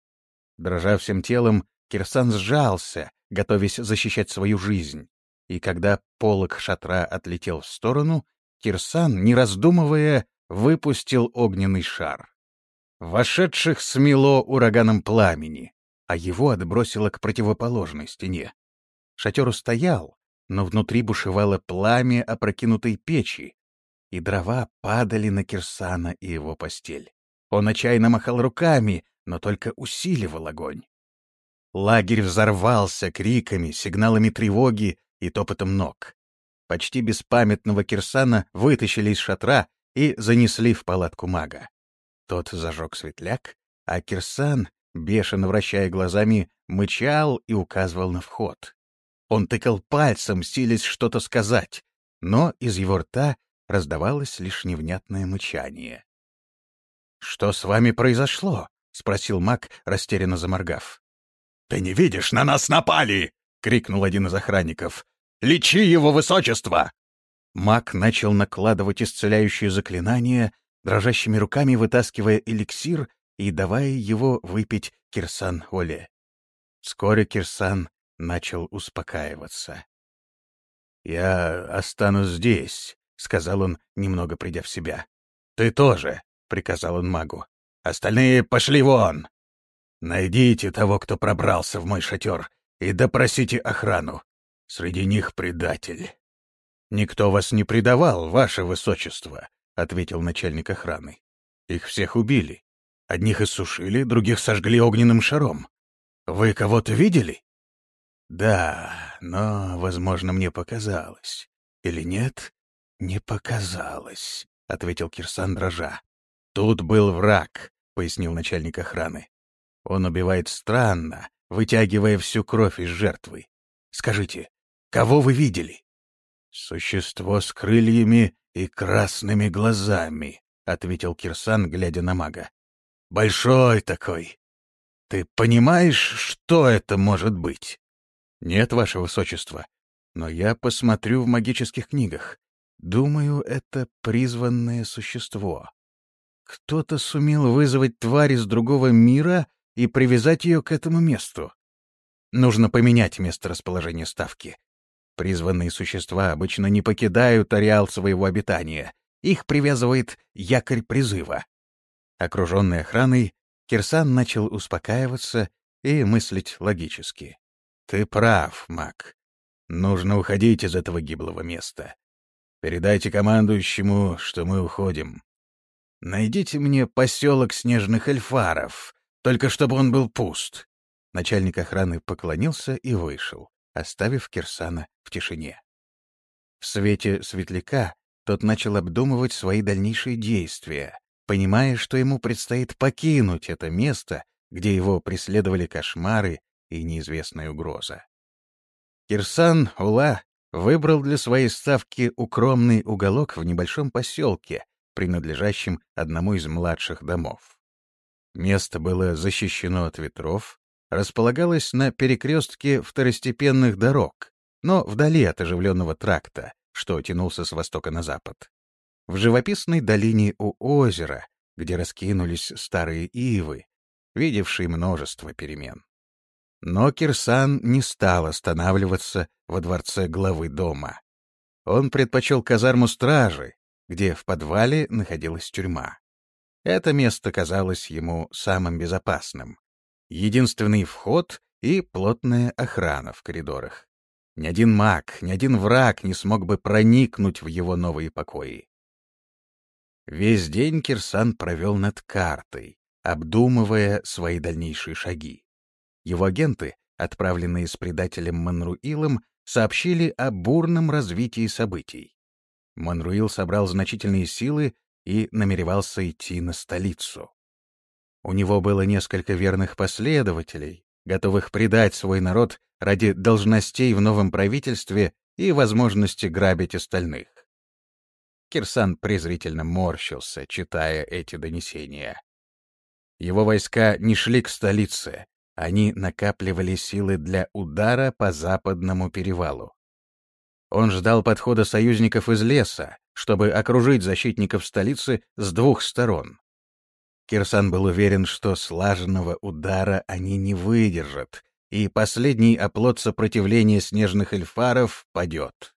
Дрожа всем телом, Кирсан сжался, готовясь защищать свою жизнь, и когда полог шатра отлетел в сторону, Кирсан, не раздумывая, выпустил огненный шар. Вошедших смело ураганом пламени, а его отбросило к противоположной стене. Шатер устоял, но внутри бушевало пламя опрокинутой печи, и дрова падали на Кирсана и его постель. Он отчаянно махал руками, но только усиливал огонь. Лагерь взорвался криками, сигналами тревоги и топотом ног. Почти беспамятного Кирсана вытащили из шатра и занесли в палатку мага. Тот зажег светляк, а Кирсан, бешено вращая глазами, мычал и указывал на вход. Он тыкал пальцем, силясь что-то сказать, но из его рта раздавалось лишь невнятное мычание. «Что с вами произошло?» — спросил маг, растерянно заморгав. «Ты не видишь, на нас напали!» — крикнул один из охранников. «Лечи его высочество!» Маг начал накладывать исцеляющие заклинания, дрожащими руками вытаскивая эликсир и давая его выпить Кирсан-Оле. Вскоре Кирсан начал успокаиваться. «Я останусь здесь», — сказал он, немного придя в себя. «Ты тоже», — приказал он магу. «Остальные пошли вон! Найдите того, кто пробрался в мой шатер, и допросите охрану. Среди них предатель». «Никто вас не предавал, ваше высочество», — ответил начальник охраны. «Их всех убили. Одних иссушили, других сожгли огненным шаром. Вы кого-то видели?» «Да, но, возможно, мне показалось. Или нет?» «Не показалось», — ответил Кирсан, дрожа. «Тут был враг», — пояснил начальник охраны. «Он убивает странно, вытягивая всю кровь из жертвы. Скажите, кого вы видели?» «Существо с крыльями и красными глазами», — ответил Кирсан, глядя на мага. «Большой такой. Ты понимаешь, что это может быть?» «Нет, ваше высочество, но я посмотрю в магических книгах. Думаю, это призванное существо. Кто-то сумел вызвать тварь из другого мира и привязать ее к этому месту. Нужно поменять место расположения ставки. Призванные существа обычно не покидают ареал своего обитания. Их привязывает якорь призыва». Окруженный охраной, Кирсан начал успокаиваться и мыслить логически. «Ты прав, маг. Нужно уходить из этого гиблого места. Передайте командующему, что мы уходим. Найдите мне поселок снежных эльфаров, только чтобы он был пуст». Начальник охраны поклонился и вышел, оставив Кирсана в тишине. В свете светляка тот начал обдумывать свои дальнейшие действия, понимая, что ему предстоит покинуть это место, где его преследовали кошмары и неизвестная угроза. Кирсан-Ула выбрал для своей ставки укромный уголок в небольшом поселке, принадлежащем одному из младших домов. Место было защищено от ветров, располагалось на перекрестке второстепенных дорог, но вдали от оживленного тракта, что тянулся с востока на запад. В живописной долине у озера, где раскинулись старые ивы, видевшие множество перемен. Но Кирсан не стал останавливаться во дворце главы дома. Он предпочел казарму стражи, где в подвале находилась тюрьма. Это место казалось ему самым безопасным. Единственный вход и плотная охрана в коридорах. Ни один маг, ни один враг не смог бы проникнуть в его новые покои. Весь день Кирсан провел над картой, обдумывая свои дальнейшие шаги. Его агенты, отправленные с предателем Манруилом, сообщили о бурном развитии событий. Манруил собрал значительные силы и намеревался идти на столицу. У него было несколько верных последователей, готовых предать свой народ ради должностей в новом правительстве и возможности грабить остальных. Кирсан презрительно морщился, читая эти донесения. Его войска не шли к столице, они накапливали силы для удара по западному перевалу. Он ждал подхода союзников из леса, чтобы окружить защитников столицы с двух сторон. Кирсан был уверен, что слаженного удара они не выдержат, и последний оплот сопротивления снежных эльфаров падет.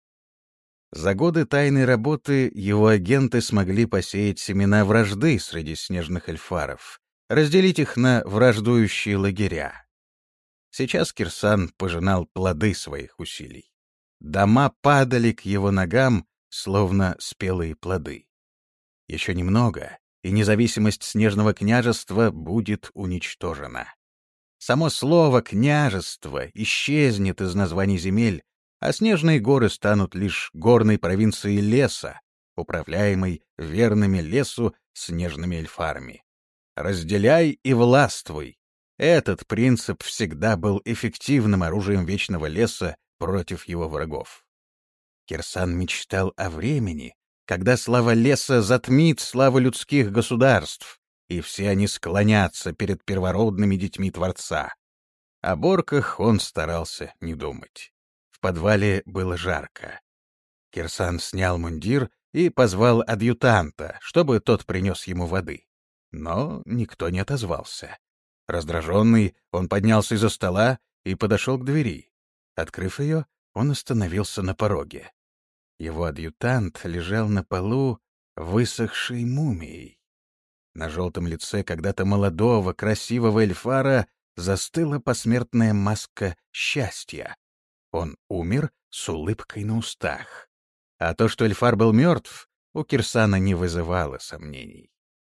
За годы тайной работы его агенты смогли посеять семена вражды среди снежных эльфаров, разделить их на враждующие лагеря. Сейчас Кирсан пожинал плоды своих усилий. Дома падали к его ногам, словно спелые плоды. Еще немного, и независимость Снежного княжества будет уничтожена. Само слово «княжество» исчезнет из названий земель, а Снежные горы станут лишь горной провинцией леса, управляемой верными лесу снежными эльфарами. «Разделяй и властвуй». Этот принцип всегда был эффективным оружием Вечного леса против его врагов. Кирсан мечтал о времени, когда слава леса затмит славу людских государств, и все они склонятся перед первородными детьми Творца. О Борках он старался не думать. В подвале было жарко. Кирсан снял мундир и позвал адъютанта, чтобы тот принес ему воды. Но никто не отозвался. Раздраженный, он поднялся из-за стола и подошел к двери. Открыв ее, он остановился на пороге. Его адъютант лежал на полу, высохшей мумией. На желтом лице когда-то молодого, красивого эльфара застыла посмертная маска счастья. Он умер с улыбкой на устах. А то, что эльфар был мертв, у Кирсана не вызывало сомнений.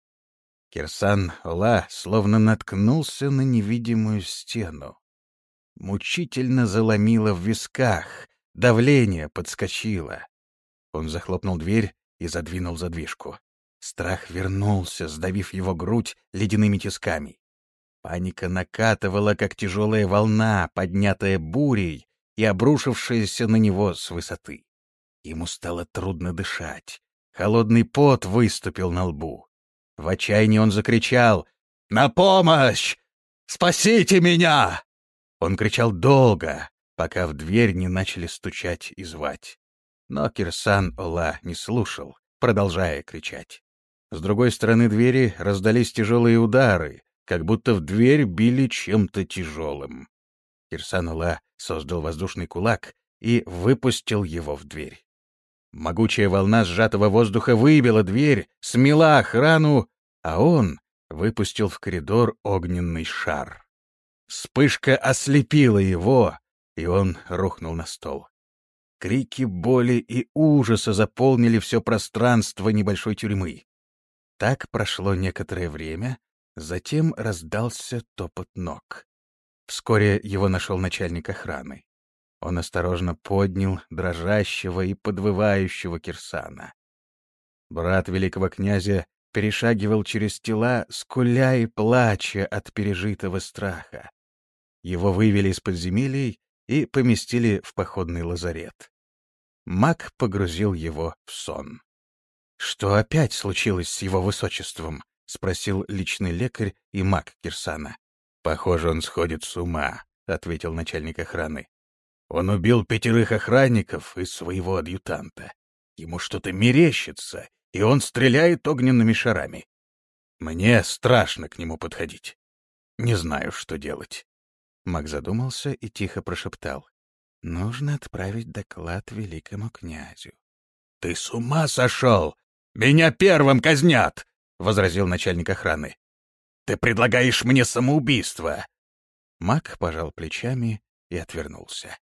Кирсан-Ола словно наткнулся на невидимую стену. Мучительно заломило в висках, давление подскочило. Он захлопнул дверь и задвинул задвижку. Страх вернулся, сдавив его грудь ледяными тисками. Паника накатывала, как тяжелая волна, поднятая бурей и обрушившаяся на него с высоты. Ему стало трудно дышать. Холодный пот выступил на лбу. В отчаянии он закричал: «На помощь! Спасите меня!» Он кричал долго, пока в дверь не начали стучать и звать. Но Кирсан-Ола не слушал, продолжая кричать. С другой стороны двери раздались тяжелые удары, как будто в дверь били чем-то тяжелым. Кирсан-Ола создал воздушный кулак и выпустил его в дверь. Могучая волна сжатого воздуха выбила дверь, смела охрану, а он выпустил в коридор огненный шар. Вспышка ослепила его, и он рухнул на стол. Крики боли и ужаса заполнили все пространство небольшой тюрьмы. Так прошло некоторое время, затем раздался топот ног. Вскоре его нашел начальник охраны. Он осторожно поднял дрожащего и подвывающего Кирсана. Брат великого князя перешагивал через тела, скуля и плача от пережитого страха. Его вывели из подземелий и поместили в походный лазарет. Маг погрузил его в сон. «Что опять случилось с его высочеством?» — спросил личный лекарь и маг Кирсана. «Похоже, он сходит с ума», — ответил начальник охраны. «Он убил пятерых охранников и своего адъютанта. Ему что-то мерещится, и он стреляет огненными шарами. Мне страшно к нему подходить. Не знаю, что делать». Маг задумался и тихо прошептал: «Нужно отправить доклад великому князю». «Ты с ума сошел? Меня первым казнят!» — возразил начальник охраны. «Ты предлагаешь мне самоубийство!» Маг пожал плечами и отвернулся.